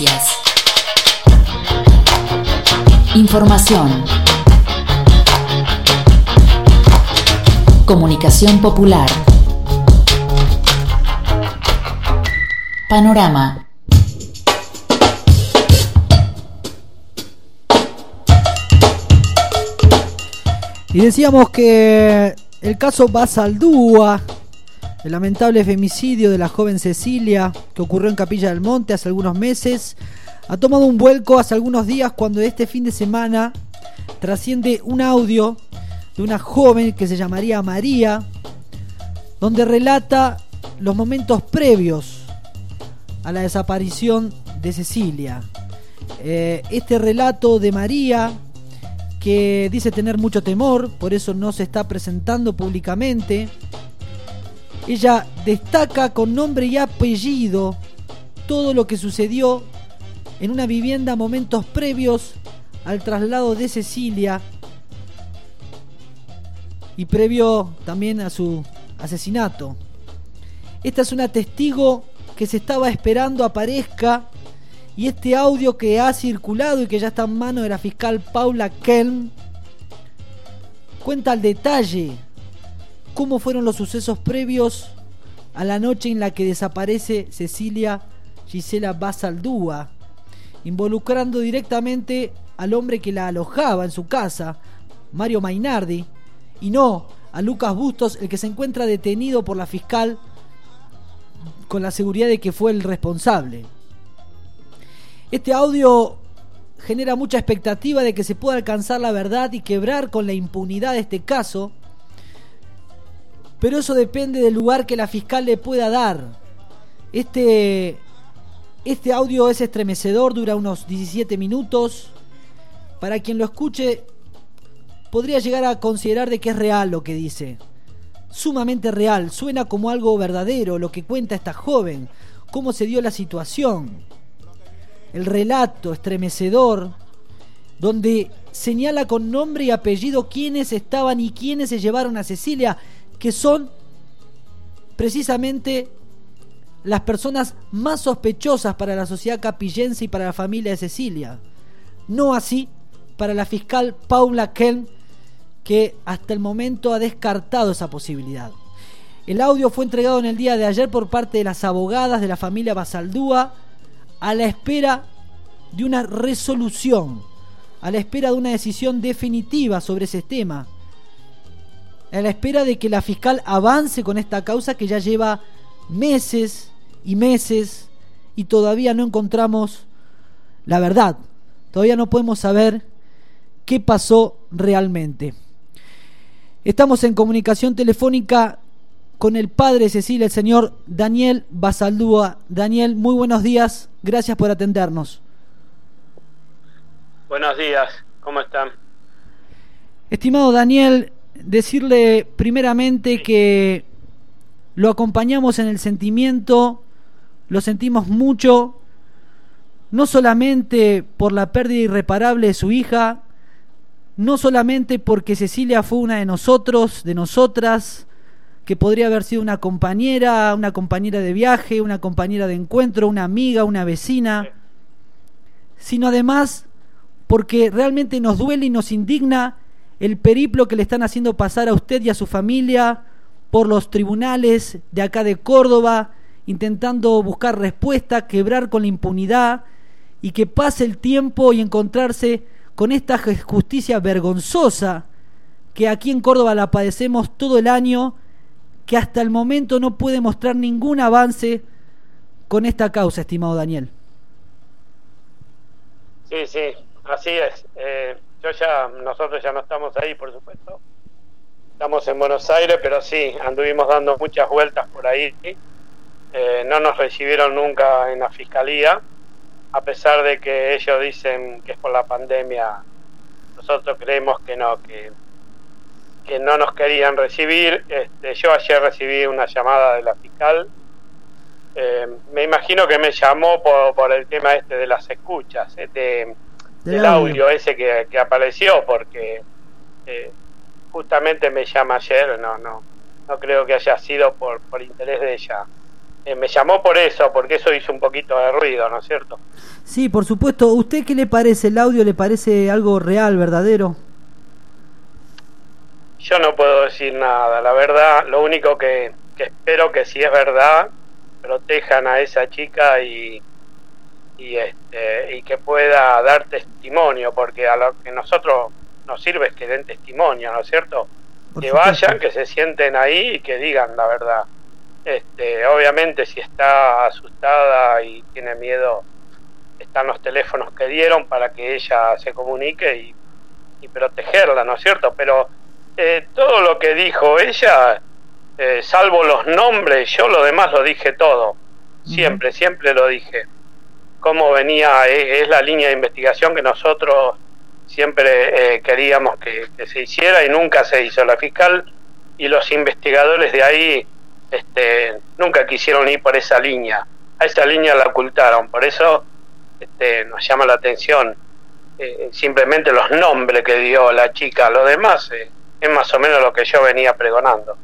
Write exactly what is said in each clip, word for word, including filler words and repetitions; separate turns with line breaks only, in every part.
Noticias. Información. Comunicación popular. Panorama.
Y decíamos que el caso Basaldúa, el lamentable femicidio de la joven Cecilia que ocurrió en Capilla del Monte hace algunos meses, ha tomado un vuelco hace algunos días cuando este fin de semana trasciende un audio de una joven que se llamaría María, donde relata los momentos previos a la desaparición de Cecilia. Eh, este relato de María, que dice tener mucho temor, por eso no se está presentando públicamente. Ella destaca con nombre y apellido todo lo que sucedió en una vivienda momentos previos al traslado de Cecilia y previo también a su asesinato. Esta es una testigo que se estaba esperando aparezca, y este audio que ha circulado y que ya está en manos de la fiscal Paula Kelm cuenta al detalle cómo fueron los sucesos previos a la noche en la que desaparece Cecilia Gisela Basaldúa, involucrando directamente al hombre que la alojaba en su casa, Mario Mainardi, y no a Lucas Bustos, el que se encuentra detenido por la fiscal con la seguridad de que fue el responsable. Este audio genera mucha expectativa de que se pueda alcanzar la verdad y quebrar con la impunidad de este caso, pero eso depende del lugar que la fiscal le pueda dar. Este, este audio es estremecedor, dura unos diecisiete minutos. Para quien lo escuche, podría llegar a considerar de que es real lo que dice. Sumamente real, suena como algo verdadero lo que cuenta esta joven, cómo se dio la situación. El relato estremecedor, donde señala con nombre y apellido quiénes estaban y quiénes se llevaron a Cecilia, que son precisamente las personas más sospechosas para la sociedad capillense y para la familia de Cecilia. No así para la fiscal Paula Kelm, que hasta el momento ha descartado esa posibilidad. El audio fue entregado en el día de ayer por parte de las abogadas de la familia Basaldúa, a la espera de una resolución, a la espera de una decisión definitiva sobre ese tema, a la espera de que la fiscal avance con esta causa que ya lleva meses y meses y todavía no encontramos la verdad, todavía no podemos saber qué pasó realmente. Estamos en comunicación telefónica con el padre de Cecilia, el señor Daniel Basaldúa. Daniel, muy buenos días, gracias por atendernos.
Buenos días, ¿cómo están?
Estimado Daniel, decirle primeramente que lo acompañamos en el sentimiento, lo sentimos mucho, no solamente por la pérdida irreparable de su hija, no solamente porque Cecilia fue una de nosotros, de nosotras, que podría haber sido una compañera, una compañera de viaje, una compañera de encuentro, una amiga, una vecina, sino además porque realmente nos duele y nos indigna el periplo que le están haciendo pasar a usted y a su familia por los tribunales de acá de Córdoba, intentando buscar respuesta, quebrar con la impunidad y que pase el tiempo y encontrarse con esta justicia vergonzosa que aquí en Córdoba la padecemos todo el año, que hasta el momento no puede mostrar ningún avance con esta causa, estimado Daniel.
Sí, sí, así es. Eh, yo ya, nosotros ya no estamos ahí, por supuesto. Estamos en Buenos Aires, pero sí, anduvimos dando muchas vueltas por ahí. Eh, no nos recibieron nunca en la fiscalía, a pesar de que ellos dicen que es por la pandemia. Nosotros creemos que no, que que no nos querían recibir. Este, yo ayer recibí una llamada de la fiscal. Eh, me imagino que me llamó por, por el tema este de las escuchas, eh, de, del audio ese que, que apareció, porque eh, justamente me llama ayer. No, no, no creo que haya sido por, por interés de ella. eh, me llamó por eso, porque eso hizo un poquito de ruido, ¿no es cierto?
Sí, por supuesto. ¿Usted qué le parece? ¿El audio le parece algo real, verdadero?
Yo no puedo decir nada, la verdad, lo único que, que espero que si es verdad, protejan a esa chica y, y, este, y que pueda dar testimonio, porque a lo que nosotros nos sirve es que den testimonio, ¿no es cierto?
Por
que
supuesto.
vayan, que se sienten ahí y que digan la verdad. Este, obviamente si está asustada y tiene miedo, están los teléfonos que dieron para que ella se comunique y, y protegerla, ¿no es cierto? Pero eh, todo lo que dijo ella, eh, salvo los nombres, yo lo demás lo dije todo, siempre, uh-huh. siempre lo dije. Cómo venía, es, es la línea de investigación que nosotros siempre eh, queríamos que, que se hiciera y nunca se hizo. La fiscal y los investigadores de ahí este, nunca quisieron ir por esa línea, a esa línea la ocultaron, por eso este, nos llama la atención eh, simplemente los nombres que dio la chica, lo demás eh, es más o menos lo que yo venía pregonando.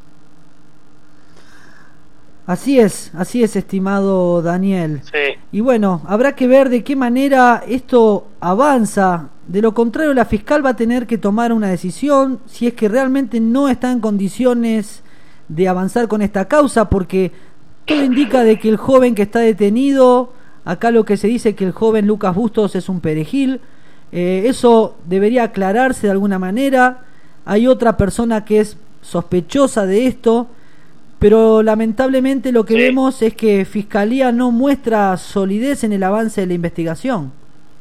Así es, así es, estimado Daniel.
Sí.
Y bueno, habrá que ver de qué manera esto avanza. De lo contrario, la fiscal va a tener que tomar una decisión si es que realmente no está en condiciones de avanzar con esta causa, porque todo indica de que el joven que está detenido, acá lo que se dice es que el joven Lucas Bustos es un perejil, eh, eso debería aclararse de alguna manera. Hay otra persona que es sospechosa de esto, pero lamentablemente lo que sí. vemos es que Fiscalía no muestra solidez en el avance de la investigación.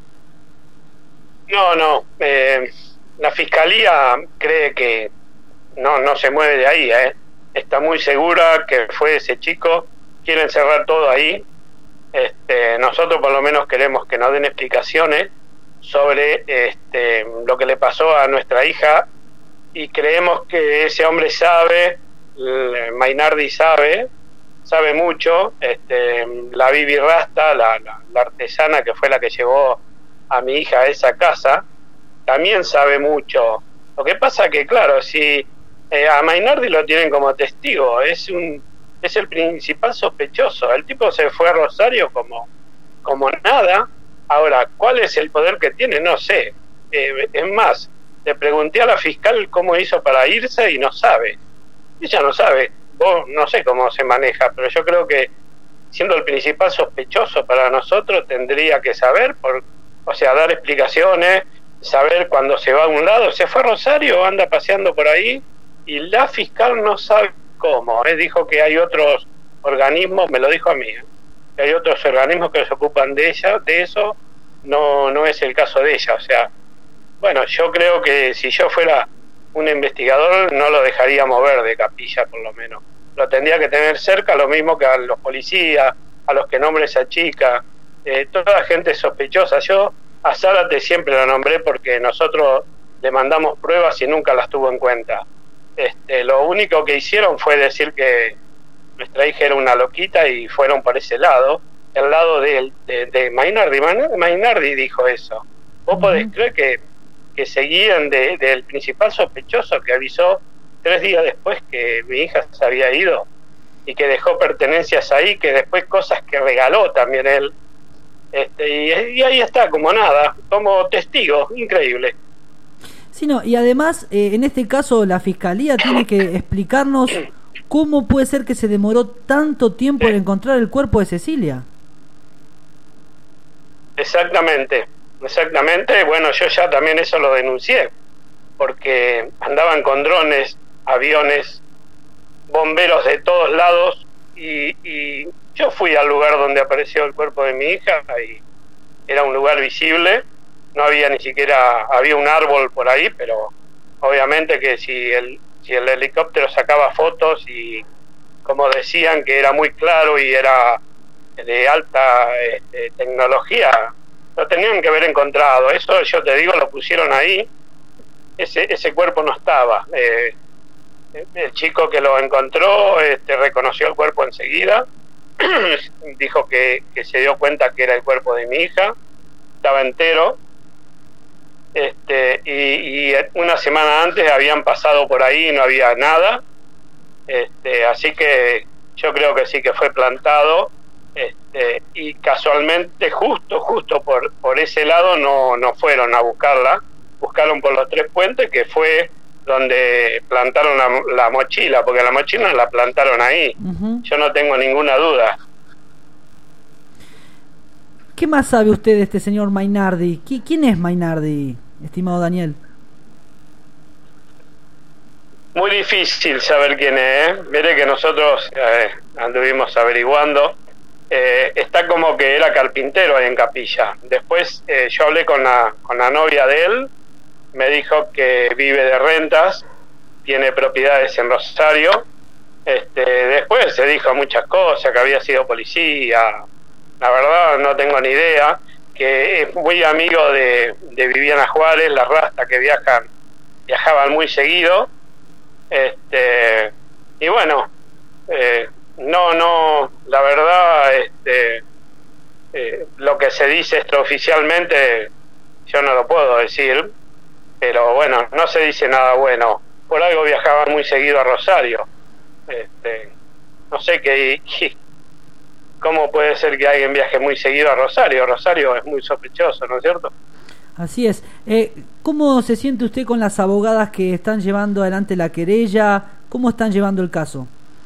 No, no, eh, la Fiscalía cree que no, no se mueve de ahí, ¿eh? Está muy segura que fue ese chico, quieren cerrar todo ahí. Este, nosotros por lo menos queremos que nos den explicaciones sobre este, lo que le pasó a nuestra hija y creemos que ese hombre sabe, Mainardi sabe, sabe mucho, este, la Vivi Rasta, la, la, la artesana que fue la que llevó a mi hija a esa casa, también sabe mucho. Lo que pasa que, claro, si eh, a Mainardi lo tienen como testigo, es un es el principal sospechoso. El tipo se fue a Rosario como, como nada. Ahora, ¿cuál es el poder que tiene? No sé. Eh, es más, le pregunté a la fiscal cómo hizo para irse y no sabe. Ella no sabe. Vos no sé cómo se maneja, pero yo creo que siendo el principal sospechoso para nosotros tendría que saber, por, o sea, dar explicaciones, saber cuando se va a un lado. Se fue a Rosario, anda paseando por ahí y la fiscal no sabe cómo. Eh, dijo que hay otros organismos, me lo dijo a mí, eh, que hay otros organismos que se ocupan de ella, de eso. No, no es el caso de ella. O sea, bueno, yo creo que si yo fuera un investigador no lo dejaría mover de Capilla, por lo menos. Lo tendría que tener cerca, lo mismo que a los policías, a los que nombre esa chica, eh, toda la gente sospechosa. Yo a Zárate siempre la nombré porque nosotros le mandamos pruebas y nunca las tuvo en cuenta. Este, lo único que hicieron fue decir que nuestra hija era una loquita y fueron por ese lado, el lado de, de, de Mainardi. Mainardi dijo eso. ¿Vos uh-huh. podés creer que, que seguían de, del principal sospechoso que avisó tres días después que mi hija se había ido y que dejó pertenencias ahí, que después cosas que regaló también él? Este, y, y ahí está, como nada, como testigo, increíble.
Sí, no, y además, eh, en este caso, la Fiscalía tiene que explicarnos cómo puede ser que se demoró tanto tiempo en encontrar el cuerpo de Cecilia.
Exactamente, exactamente. Bueno, yo ya también eso lo denuncié, porque andaban con drones, aviones, bomberos de todos lados, y, y yo fui al lugar donde apareció el cuerpo de mi hija, y era un lugar visible. No había ni siquiera, había un árbol por ahí, pero obviamente que si el, si el helicóptero sacaba fotos y como decían que era muy claro y era de alta este, tecnología, lo tenían que haber encontrado. Eso yo te digo, lo pusieron ahí, ese ese cuerpo no estaba. Eh, el chico que lo encontró este, reconoció el cuerpo enseguida, dijo que, que se dio cuenta que era el cuerpo de mi hija, estaba entero. Este, y, y una semana antes habían pasado por ahí y no había nada, este, así que yo creo que sí que fue plantado, este, y casualmente justo, justo por, por ese lado no, no fueron a buscarla, buscaron por los Tres Puentes, que fue donde plantaron la, la mochila, porque la mochila la plantaron ahí. Uh-huh. Yo no tengo ninguna duda.
¿Qué más sabe usted de este señor Mainardi? ¿Quién es Mainardi, estimado Daniel?
Muy difícil saber quién es, ¿eh? Mire que nosotros eh, anduvimos averiguando. Eh, está como que era carpintero ahí en Capilla. Después eh, yo hablé con la, con la novia de él, me dijo que vive de rentas, tiene propiedades en Rosario. Este, después se dijo muchas cosas, que había sido policía. La verdad no tengo ni idea, que es muy amigo de, de Viviana Juárez, la rasta, que viajan, viajaban muy seguido. Este, y bueno, eh, no, no, la verdad, este, eh, lo que se dice extraoficialmente, yo no lo puedo decir, pero bueno, no se dice nada bueno. Por algo viajaban muy seguido a Rosario. Este, no sé qué, qué ¿cómo puede ser que alguien viaje muy seguido a Rosario? Rosario es muy sospechoso, ¿no es cierto?
Así es. Eh, ¿Cómo se siente usted con las abogadas que están llevando adelante la querella? ¿Cómo están llevando el caso?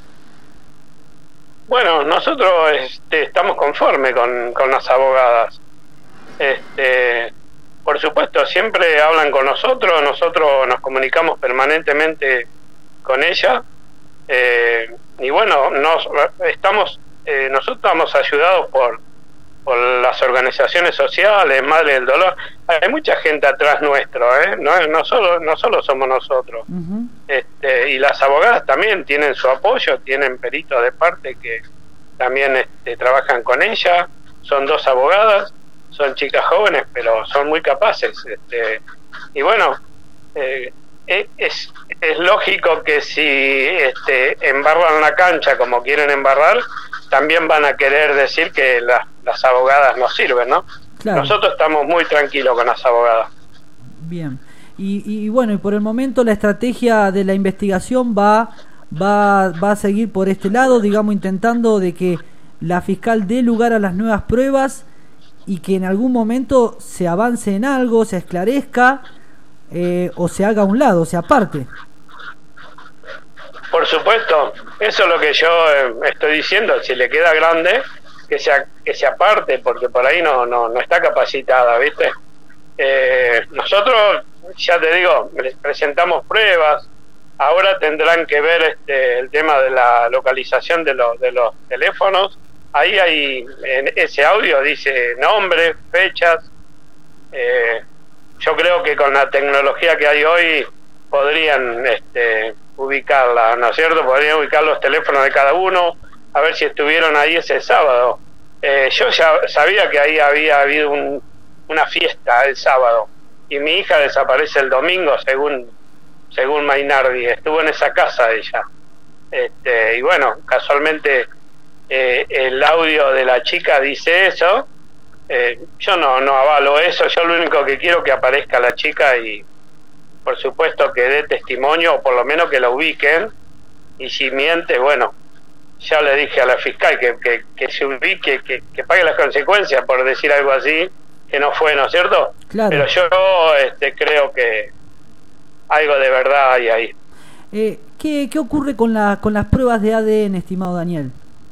Bueno, nosotros este, estamos conformes con, con las abogadas. Este, por supuesto, siempre hablan con nosotros, nosotros nos comunicamos permanentemente con ella. Eh, y bueno, nos, estamos... Eh, nosotros estamos ayudados por por las organizaciones sociales, Madre del Dolor. Hay mucha gente atrás nuestro, ¿eh? No, no solo no solo somos nosotros. Uh-huh. Este, y las abogadas también tienen su apoyo, tienen peritos de parte que también este, trabajan con ella. Son dos abogadas, son chicas jóvenes, pero son muy capaces. Este, y bueno, eh, es, es lógico que si este, embarran la cancha como quieren embarrar, también van a querer decir que la, las abogadas no sirven, ¿no? Claro. Nosotros estamos muy tranquilos con las abogadas.
Bien. Y, y bueno, y por el momento la estrategia de la investigación va, va, va a seguir por este lado, digamos, intentando de que la fiscal dé lugar a las nuevas pruebas y que en algún momento se avance en algo, se esclarezca eh, o se haga a un lado, se aparte.
Por supuesto, eso es lo que yo eh, estoy diciendo. Si le queda grande, que sea que se aparte, porque por ahí no no no está capacitada, ¿viste? Eh, nosotros, ya te digo, presentamos pruebas. Ahora tendrán que ver este el tema de la localización de los de los teléfonos. Ahí hay, en ese audio dice nombres, fechas. Eh, yo creo que con la tecnología que hay hoy podrían este ubicarla, ¿no es cierto? Podrían ubicar los teléfonos de cada uno, a ver si estuvieron ahí ese sábado. Eh, yo ya sabía que ahí había habido un, una fiesta el sábado, y mi hija desaparece el domingo, según según Mainardi, estuvo en esa casa ella. Este, y bueno, casualmente eh, el audio de la chica dice eso. Eh, yo no, no avalo eso, yo lo único que quiero es que aparezca la chica y por supuesto que dé testimonio, o por lo menos que la ubiquen, y si miente, bueno, ya le dije a la fiscal que, que, que se ubique, que, que pague las consecuencias por decir algo así, que no fue, ¿no es cierto?
Claro.
Pero yo este, creo que algo de verdad hay ahí.
Eh, ¿qué, ¿Qué ocurre con, la, con las pruebas de A D N, estimado Daniel?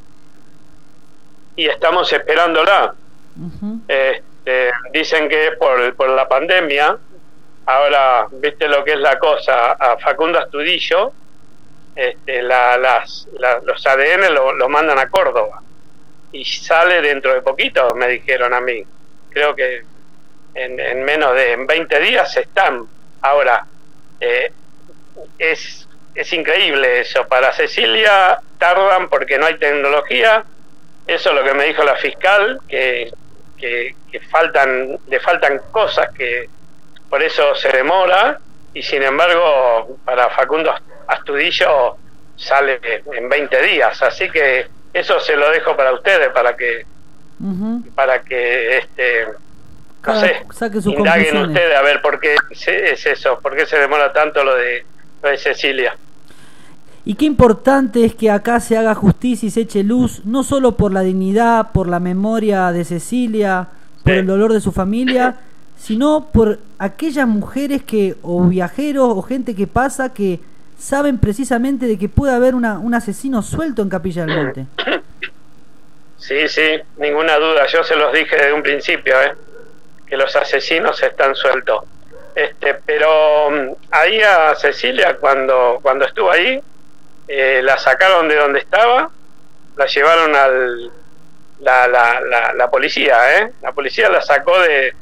Y estamos esperándola. Uh-huh. Este, dicen que es por, por la pandemia. Ahora, viste lo que es la cosa, a Facundo Astudillo, este, la, las, la, los A D N lo, lo mandan a Córdoba y sale dentro de poquito, me dijeron a mí. Creo que en, en menos de en veinte días están. Ahora, eh, es, es increíble eso. Para Cecilia tardan porque no hay tecnología. Eso es lo que me dijo la fiscal, que, que, que faltan, le faltan cosas que por eso se demora, y sin embargo para Facundo Astudillo sale en veinte días, así que eso se lo dejo para ustedes, para que uh-huh. para que este no
Cada,
sé, indaguen ustedes a ver por qué es eso, por qué se demora tanto lo de, lo de Cecilia.
Y Y qué importante es que acá se haga justicia y se eche luz, no solo por la dignidad, por la memoria de Cecilia, por el dolor de su familia, sino por aquellas mujeres que, o viajeros, o gente que pasa, que saben precisamente de que puede haber una, un asesino suelto en Capilla del Monte.
Sí, sí, ninguna duda. Yo se los dije desde un principio, ¿eh? que los asesinos están sueltos. Este, pero um, ahí a Cecilia, cuando, cuando estuvo ahí, eh, la sacaron de donde estaba, la llevaron al la, la, la, la policía, ¿eh? La policía la sacó de,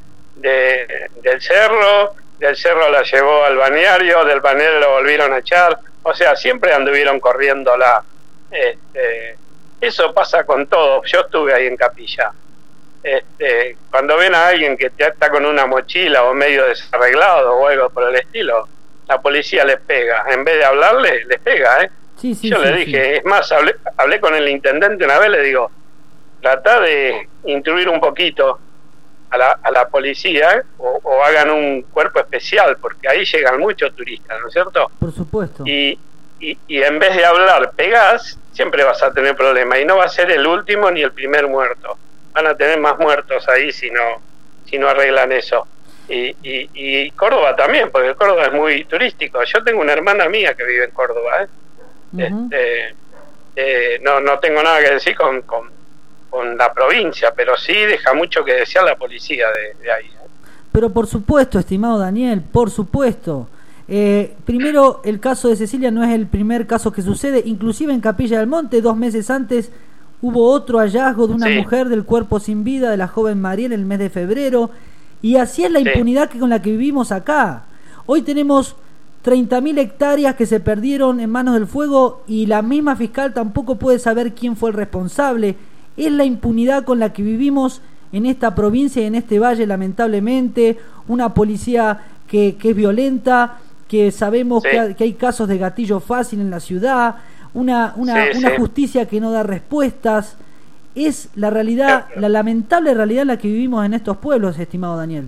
de del cerro, del cerro la llevó al balneario, del balneario lo volvieron a echar, o sea, siempre anduvieron corriéndola. Este, eso pasa con todo. Yo estuve ahí en Capilla. Este, cuando ven a alguien que está con una mochila o medio desarreglado o algo por el estilo, la policía les pega. En vez de hablarle, les pega, ¿eh?
Sí, sí,
Yo
sí,
le
sí.
dije, es más, hablé, hablé con el intendente una vez, le digo, trata de instruir un poquito a la, a la policía o, o hagan un cuerpo especial, porque ahí llegan muchos turistas, ¿no es cierto?
Por supuesto.
Y, y, y en vez de hablar, pegás, siempre vas a tener problemas, y no va a ser el último ni el primer muerto. Van a tener más muertos ahí si no si no arreglan eso. Y, y, y Córdoba también, porque Córdoba es muy turístico. Yo tengo una hermana mía que vive en Córdoba, ¿eh?
Uh-huh.
este, eh, no no tengo nada que decir con, con, con la provincia, pero sí deja mucho que desear la policía de, de ahí, ¿eh?
Pero por supuesto, estimado Daniel, por supuesto. Eh, primero, el caso de Cecilia no es el primer caso que sucede. Inclusive en Capilla del Monte, dos meses antes, hubo otro hallazgo de una
sí.
mujer del cuerpo sin vida de la joven Mariel en el mes de febrero. Y así es la
sí.
impunidad que con la que vivimos acá. Hoy tenemos treinta mil hectáreas que se perdieron en manos del fuego y la misma fiscal tampoco puede saber quién fue el responsable. Es la impunidad con la que vivimos en esta provincia y en este valle, lamentablemente. Una policía que, que es violenta, que sabemos
sí.
que, ha, que hay casos de gatillo fácil en la ciudad, una, una,
sí,
una
sí.
justicia que no da respuestas. Es la realidad,
Claro.
la lamentable realidad en la que vivimos en estos pueblos, estimado Daniel.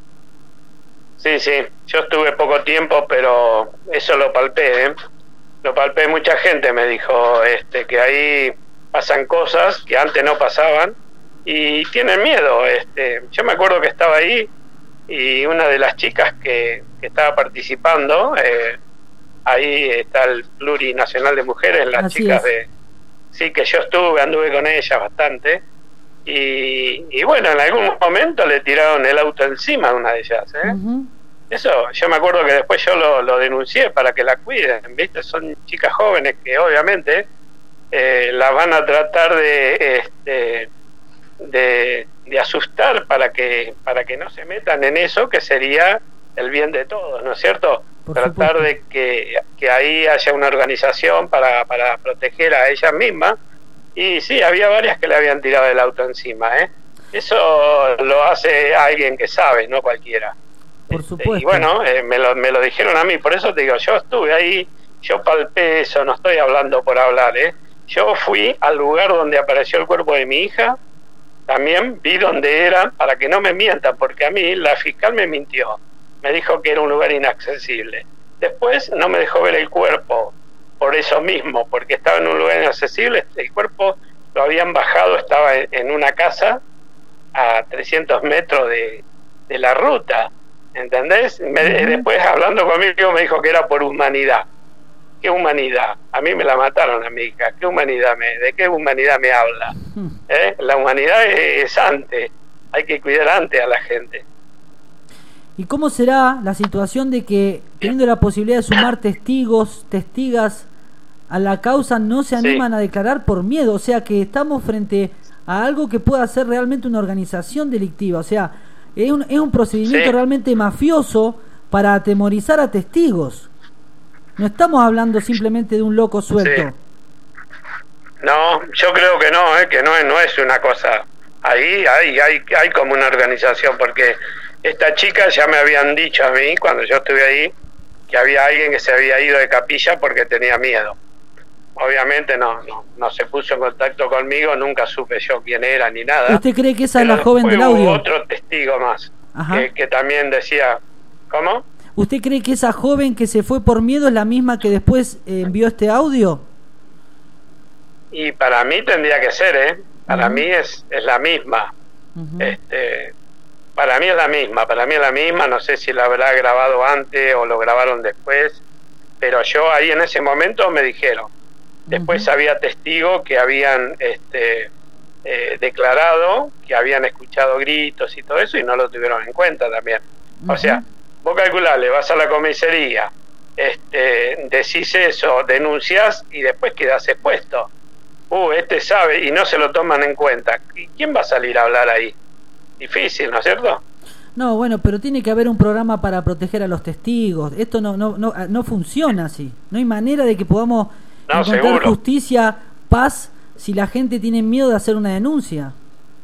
Sí, sí, yo estuve poco tiempo, pero eso lo palpé, ¿eh? Lo palpé, mucha gente me dijo este que ahí pasan cosas que antes no pasaban y tienen miedo. Este, yo me acuerdo que estaba ahí y una de las chicas que, que estaba participando, eh, ahí está el Plurinacional de Mujeres, las
Así
chicas
es.
de... Sí, que yo estuve, anduve con ellas bastante. Y, y bueno, en algún momento le tiraron el auto encima a una de ellas, ¿eh?
Uh-huh.
Eso, yo me acuerdo que después yo lo, lo denuncié para que la cuiden, ¿viste? Son chicas jóvenes que obviamente eh, las van a tratar de, este, de de asustar para que para que no se metan en eso que sería el bien de todos, ¿no es cierto?
Por
Tratar
supuesto.
de que, que ahí haya una organización para, para proteger a ellas mismas. Y sí, había varias que le habían tirado el auto encima, ¿eh? Eso lo hace alguien que sabe, no cualquiera.
Por
Este,
supuesto.
y bueno, eh, me, lo, me lo dijeron a mí, por eso te digo, yo estuve ahí, yo palpé eso, no estoy hablando por hablar, ¿eh? Yo fui al lugar donde apareció el cuerpo de mi hija, también vi dónde era, para que no me mientan, porque a mí la fiscal me mintió, me dijo que era un lugar inaccesible. Después no me dejó ver el cuerpo, por eso mismo, porque estaba en un lugar inaccesible, el cuerpo lo habían bajado, estaba en, en una casa a trescientos metros de, de la ruta, ¿entendés? Me,
Uh-huh.
Después hablando conmigo me dijo que era por humanidad. ¿Qué humanidad? A mí me la mataron a mi hija. ¿Qué humanidad me, ¿De qué humanidad me habla? ¿Eh? La humanidad es, es antes, hay que cuidar antes a la gente.
¿Y cómo será la situación de que, teniendo la posibilidad de sumar testigos, testigas a la causa, no se animan
Sí.
a declarar por miedo? O sea, que estamos frente a algo que pueda ser realmente una organización delictiva. O sea, es un, es un procedimiento
Sí.
realmente mafioso para atemorizar a testigos. No estamos hablando simplemente de un loco suelto.
Sí. No, yo creo que no, ¿eh? Que no es, no es una cosa. Ahí hay, hay, hay como una organización, porque esta chica ya me habían dicho a mí, cuando yo estuve ahí, que había alguien que se había ido de Capilla porque tenía miedo. Obviamente no, no, no se puso en contacto conmigo, nunca supe yo quién era ni nada.
¿Usted cree que esa es
Pero
la joven
después
del
hubo
audio?
otro testigo más,
Ajá.
que, que también decía, ¿cómo?
¿Usted cree que esa joven que se fue por miedo es la misma que después eh, envió este audio?
Y para mí tendría que ser, ¿eh? Para
Uh-huh.
mí es, es la misma.
Uh-huh.
Este, para mí es la misma, para mí es la misma. No sé si la habrá grabado antes o lo grabaron después, pero yo ahí en ese momento me dijeron. Después uh-huh. había testigos que habían este, eh, declarado que habían escuchado gritos y todo eso y no lo tuvieron en cuenta también. Uh-huh. O sea, vos calculale, vas a la comisaría, este, decís eso, denunciás y después quedás expuesto. Uh, este sabe y no se lo toman en cuenta. ¿Y quién va a salir a hablar ahí? Difícil, ¿no es cierto?
No, bueno, pero tiene que haber un programa para proteger a los testigos. Esto no no no, no funciona así. No hay manera de que podamos no, encontrar seguro. justicia, paz, si la gente tiene miedo de hacer una denuncia.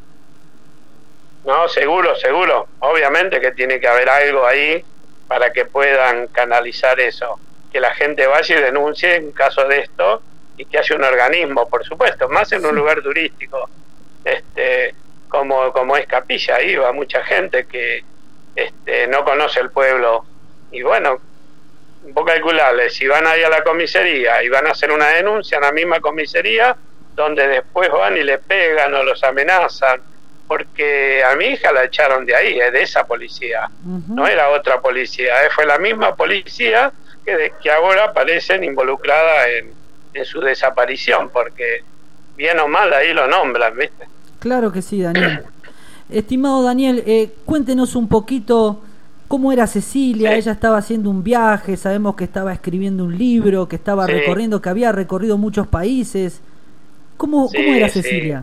No, seguro, seguro. Obviamente que tiene que haber algo ahí para que puedan canalizar eso. Que la gente vaya y denuncie en caso de esto y que haya un organismo, por supuesto, más en un lugar turístico. Este... como como es Capilla, ahí va mucha gente que este, no conoce el pueblo y bueno, vos calculale, si van ahí a la comisaría y van a hacer una denuncia en la misma comisaría donde después van y le pegan o los amenazan, porque a mi hija la echaron de ahí, de esa policía, uh-huh. no era otra policía, eh, fue la misma policía que, de, que ahora aparecen involucrada en, en su desaparición, porque bien o mal ahí lo nombran, ¿viste?
Claro que sí, Daniel. Estimado Daniel, eh, cuéntenos un poquito cómo era Cecilia. Sí. Ella estaba haciendo un viaje, sabemos que estaba escribiendo un libro, que estaba sí. recorriendo, que había recorrido muchos países. ¿Cómo, sí, cómo era Cecilia?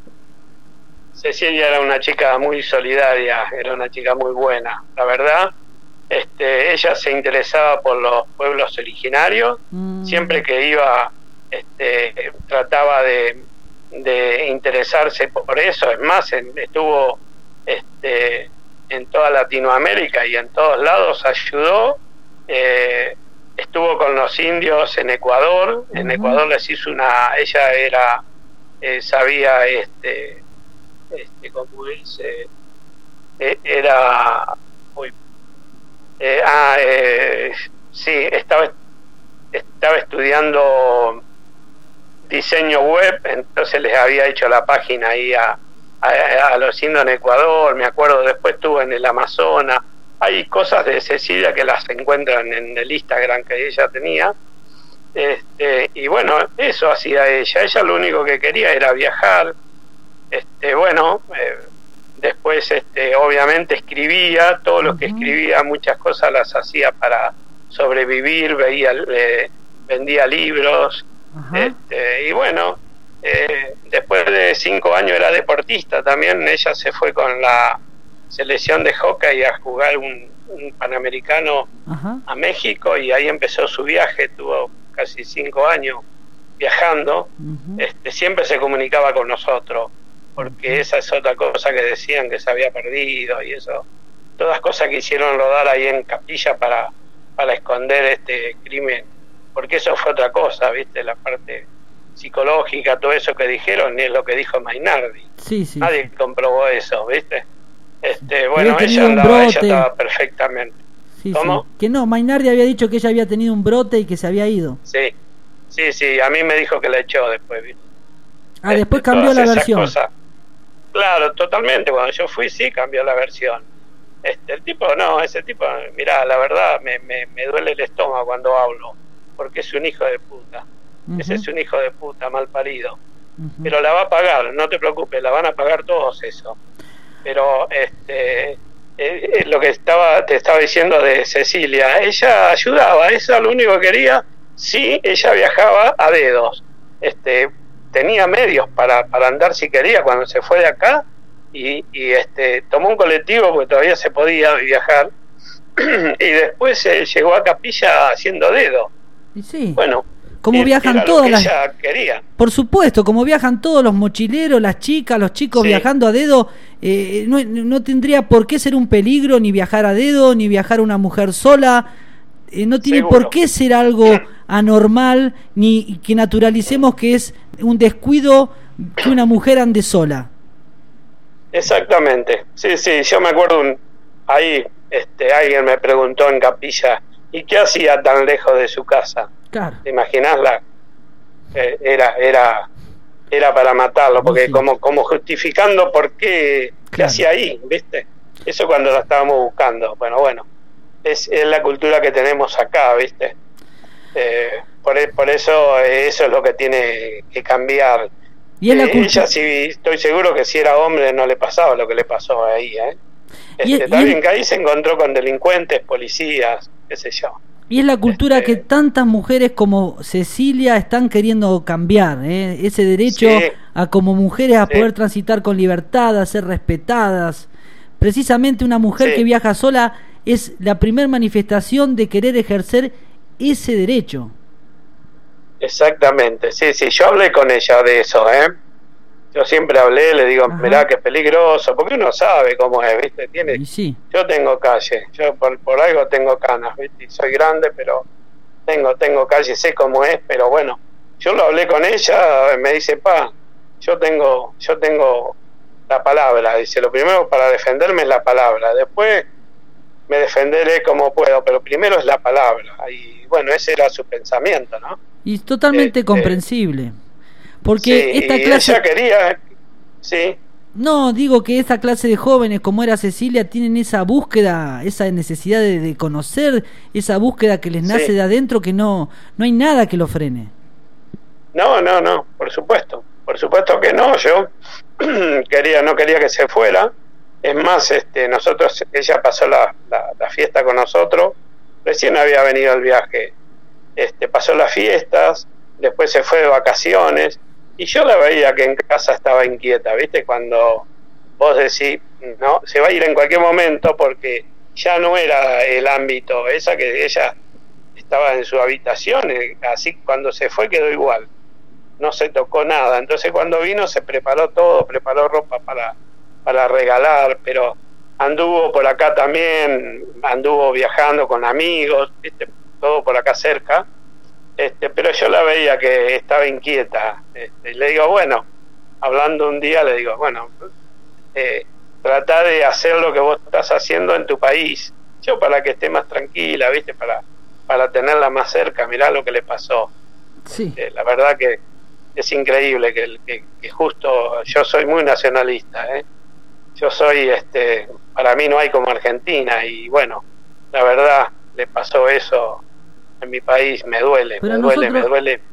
Sí. Cecilia era una chica muy solidaria, era una chica muy buena, la verdad. Este, ella se interesaba por los pueblos originarios, mm. siempre que iba, este, trataba de de interesarse por eso. Es más, en, estuvo este, en toda Latinoamérica y en todos lados ayudó, eh, estuvo con los indios en Ecuador, en uh-huh. Ecuador les hizo una, ella era, eh, sabía, este, este, ¿cómo dice? Eh, era, uy, eh, ah, eh, sí, estaba, estaba estudiando diseño web, entonces les había hecho la página ahí a, a, a los indios en Ecuador, me acuerdo, después estuvo en el Amazonas. Hay cosas de Cecilia que las encuentran en el Instagram que ella tenía, este, y bueno, eso hacía ella, ella lo único que quería era viajar, este, bueno, eh, después este, obviamente escribía, todo lo que escribía, muchas cosas las hacía para sobrevivir, veía, eh, vendía libros. Este, y bueno, eh, después de cinco años era deportista también. Ella se fue con la selección de hockey a jugar un, un panamericano Ajá. a México y ahí empezó su viaje. Tuvo casi cinco años viajando. Uh-huh. Este, siempre se comunicaba con nosotros, porque esa es otra cosa que decían que se había perdido y eso, todas cosas que hicieron rodar ahí en Capilla para, para esconder este crimen, porque eso fue otra cosa, ¿viste? La parte psicológica, todo eso que dijeron, ni es lo que dijo Mainardi.
Sí, sí.
Nadie comprobó eso, ¿viste? Este, bueno, ella andaba, ella estaba perfectamente.
Sí,
¿Cómo?
Sí. Que no, Mainardi había dicho que ella había tenido un brote y que se había ido.
Sí, sí, sí, a mí me dijo que la echó después, ¿viste?
Ah, este, después cambió la versión.
Cosas. Claro, totalmente, cuando yo fui sí cambió la versión. Este, el tipo, no, ese tipo, mirá, la verdad me, me, me duele el estómago cuando hablo, porque es un hijo de puta. Uh-huh. Ese es un hijo de puta, mal parido. Uh-huh. Pero la va a pagar, no te preocupes, la van a pagar todos eso. Pero este, eh, eh, lo que estaba te estaba diciendo de Cecilia, ella ayudaba, ella lo único que quería, sí, ella viajaba a dedos. Este, tenía medios para, para andar si quería cuando se fue de acá y, y este, tomó un colectivo porque todavía se podía viajar y después eh, llegó a Capilla haciendo dedo.
Y sí.
Bueno,
como viajan todas las...
ella quería.
Por supuesto, como viajan todos los mochileros, las chicas, los chicos sí. viajando a dedo, eh, no, no tendría por qué ser un peligro ni viajar a dedo, ni viajar una mujer sola, eh, no tiene Seguro. por qué ser algo anormal, ni que naturalicemos que es un descuido que una mujer ande sola.
Exactamente, sí, sí, yo me acuerdo un, ahí este, alguien me preguntó en Capilla, ¿y qué hacía tan lejos de su casa?
Claro.
¿Te imaginás? La, eh, era, era, era para matarlo, porque
Sí.
como, como justificando por qué, qué
Claro.
hacía ahí, ¿viste? Eso cuando lo estábamos buscando. Bueno, bueno, es, es la cultura que tenemos acá, ¿viste? Eh, por, e- por eso eh, eso es lo que tiene que cambiar.
Y es la
Eh,
cultura.
ella sí, estoy seguro que si era hombre no le pasaba lo que le pasó ahí, ¿eh?
Y-
Este,
y
está
es-
bien que ahí se encontró con delincuentes, policías, qué sé yo.
Y es la cultura
Este-
que tantas mujeres como Cecilia están queriendo cambiar, ¿eh? Ese derecho
Sí.
a como mujeres a
Sí.
poder transitar con libertad, a ser respetadas. Precisamente una mujer
Sí.
que viaja sola es la primer manifestación de querer ejercer ese derecho.
Exactamente, sí, sí, yo hablé con ella de eso, ¿eh? Yo siempre hablé, le digo,
Ajá.
mirá que peligroso, porque uno sabe cómo es, ¿viste? Tiene,
Y sí,
yo tengo calle, yo por, por algo tengo canas, ¿viste? Y soy grande, pero tengo tengo calle, sé cómo es, pero bueno, yo lo hablé con ella, me dice, pa, yo tengo yo tengo la palabra, dice, lo primero para defenderme es la palabra, después me defenderé como puedo, pero primero es la palabra, y bueno, ese era su pensamiento, ¿no?
y totalmente
Este-
comprensible. Porque
Sí,
esta
y
clase...
ella quería, sí,
No, digo que esta clase de jóvenes como era Cecilia tienen esa búsqueda, esa necesidad de, de conocer, esa búsqueda que les nace
Sí.
de adentro, que no, no hay nada que lo frene.
no, no, no, por supuesto, por supuesto que no, yo quería, no quería que se fuera, es más, este, nosotros, ella pasó la, la, la fiesta con nosotros, recién había venido el viaje, este, pasó las fiestas, después se fue de vacaciones, y yo la veía que en casa estaba inquieta, ¿viste? Cuando vos decís, no, se va a ir en cualquier momento porque ya no era el ámbito, esa que ella estaba en su habitación, eh, así cuando se fue quedó igual, no se tocó nada, entonces cuando vino se preparó todo, preparó ropa para, para regalar, pero anduvo por acá también, anduvo viajando con amigos, ¿viste? Todo por acá cerca, este, pero yo la veía que estaba inquieta, este, y le digo, bueno, hablando un día le digo, bueno, eh, trata de hacer lo que vos estás haciendo en tu país, yo para que esté más tranquila, ¿viste? Para, para tenerla más cerca, mirá lo que le pasó.
Sí.
Eh, la verdad que es increíble que, que, que justo yo soy muy nacionalista, ¿eh? Yo soy, este, para mí no hay como Argentina y bueno, la verdad le pasó eso en mi país, me duele,
Pero
me duele,
nosotros-
me duele.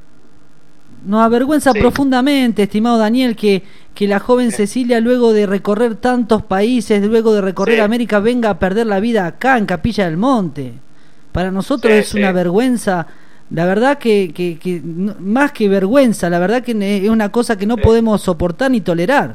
Nos avergüenza
Sí.
profundamente, estimado Daniel, que, que la joven
Sí.
Cecilia, luego de recorrer tantos países, luego de recorrer
Sí.
América, venga a perder la vida acá en Capilla del Monte. Para nosotros
Sí,
es
sí.
una vergüenza, la verdad que, que, que no- más que vergüenza, la verdad que es una cosa que no
Sí.
podemos soportar ni tolerar.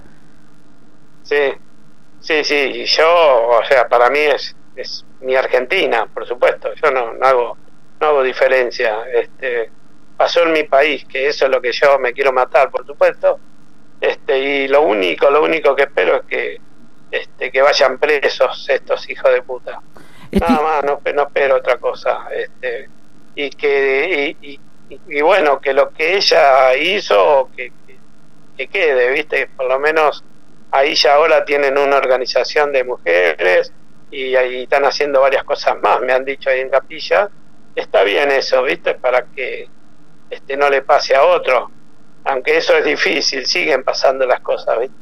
Sí, sí, sí, y yo, o sea, para mí es, es mi Argentina, por supuesto, yo no, no hago no hago diferencia, este, pasó en mi país, que eso es lo que yo me quiero matar, por supuesto, este, y lo único, lo único que espero es que, este, que vayan presos estos hijos de puta,
Esti-
nada más, no, no espero otra cosa, este, y que, y, y, y- y bueno, que lo que ella hizo, que, que, que quede, viste, por lo menos ahí ya ahora tienen una organización de mujeres y ahí están haciendo varias cosas más, me han dicho ahí en Capilla. Está bien eso, ¿viste? Para que este no le pase a otro. Aunque eso es difícil, siguen pasando las cosas, ¿viste?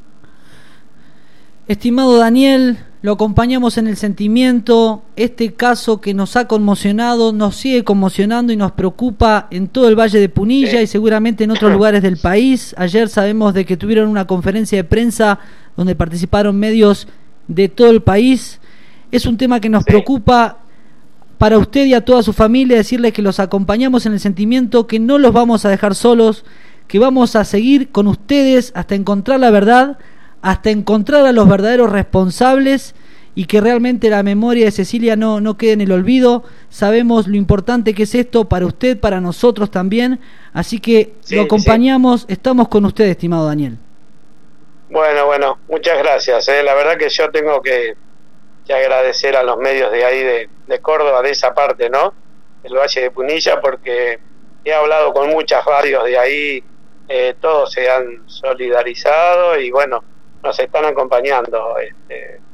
Estimado Daniel, lo acompañamos en el sentimiento. Este caso que nos ha conmocionado, nos sigue conmocionando y nos preocupa en todo el Valle de Punilla
Sí.
y seguramente en otros lugares del país. Ayer sabemos de que tuvieron una conferencia de prensa donde participaron medios de todo el país. Es un tema que nos
Sí.
preocupa. Para usted y a toda su familia, decirles que los acompañamos en el sentimiento, que no los vamos a dejar solos, que vamos a seguir con ustedes hasta encontrar la verdad, hasta encontrar a los verdaderos responsables y que realmente la memoria de Cecilia no, no quede en el olvido. Sabemos lo importante que es esto para usted, para nosotros también, así que
Sí,
lo acompañamos, estamos con usted, estimado Daniel.
Bueno, bueno, muchas gracias. ¿eh? La verdad que yo tengo que, que agradecer a los medios de ahí de, de Córdoba, de esa parte, ¿no? El Valle de Punilla, porque he hablado con muchas radios de ahí, eh, todos se han solidarizado y bueno, nos están acompañando. Este,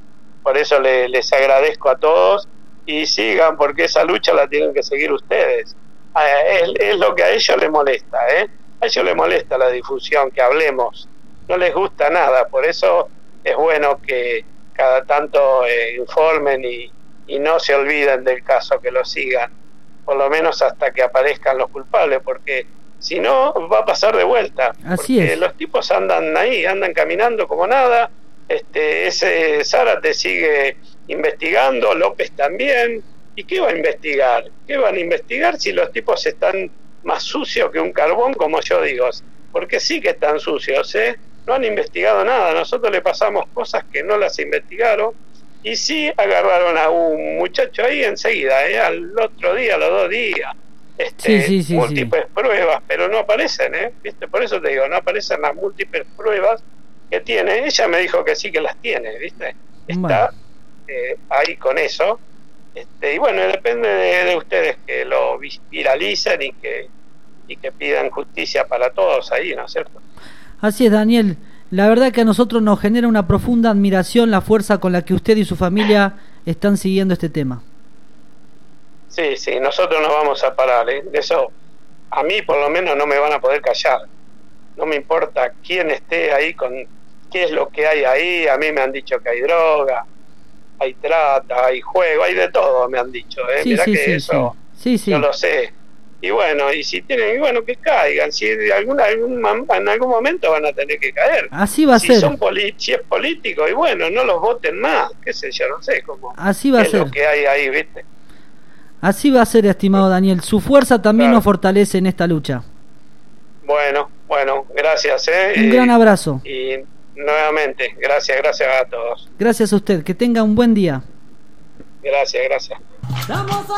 por eso le, les agradezco a todos y sigan, porque esa lucha la tienen que seguir ustedes. Eh, es, es lo que a ellos les molesta, ¿eh? A ellos les molesta la difusión, que hablemos, no les gusta nada, por eso es bueno que cada tanto eh, informen y, y no se olviden del caso, que lo sigan, por lo menos hasta que aparezcan los culpables, porque si no va a pasar de vuelta.
Así
porque
es.
Los tipos andan ahí, andan caminando como nada. Este, ese Zárate sigue investigando, López también. ¿Y qué va a investigar? ¿Qué van a investigar si los tipos están más sucios que un carbón, como yo digo? Porque sí que están sucios, ¿eh? No han investigado nada. Nosotros le pasamos cosas que no las investigaron y sí agarraron a un muchacho ahí enseguida, ¿eh? Al otro día, a los dos días. Este,
sí, sí, sí,
múltiples
sí.
pruebas, pero no aparecen, ¿eh? ¿Viste? Por eso te digo, no aparecen las múltiples pruebas que tiene. Ella me dijo que sí que las tiene, ¿viste? Está
Bueno.
eh, ahí con eso. Este, y bueno, depende de, de ustedes que lo viralicen y que y que pidan justicia para todos ahí, ¿no es cierto?
Así es, Daniel. La verdad que a nosotros nos genera una profunda admiración la fuerza con la que usted y su familia están siguiendo este tema.
Sí, sí, nosotros no vamos a parar, ¿eh? Eso, a mí por lo menos no me van a poder callar. No me importa quién esté ahí, con qué es lo que hay ahí. A mí me han dicho que hay droga, hay trata, hay juego, hay de todo, me han dicho, ¿eh?
Sí,
Mirá
sí,
que
sí,
eso
sí. Sí, sí.
yo lo sé. Y bueno, y si tienen, y bueno, que caigan. Si de alguna, algún, en algún momento van a tener que caer.
Así va a
si
ser.
Son poli, si es político, y bueno, no los voten más, qué sé yo, no sé cómo.
Así va a
es
ser.
lo que hay ahí, ¿viste?
Así va a ser, estimado Daniel. Su fuerza también
Claro.
nos fortalece en esta lucha.
Bueno, bueno, gracias, ¿eh?
Un
y,
gran abrazo.
Y nuevamente, gracias, gracias a todos.
Gracias a usted. Que tenga un buen día.
Gracias, gracias.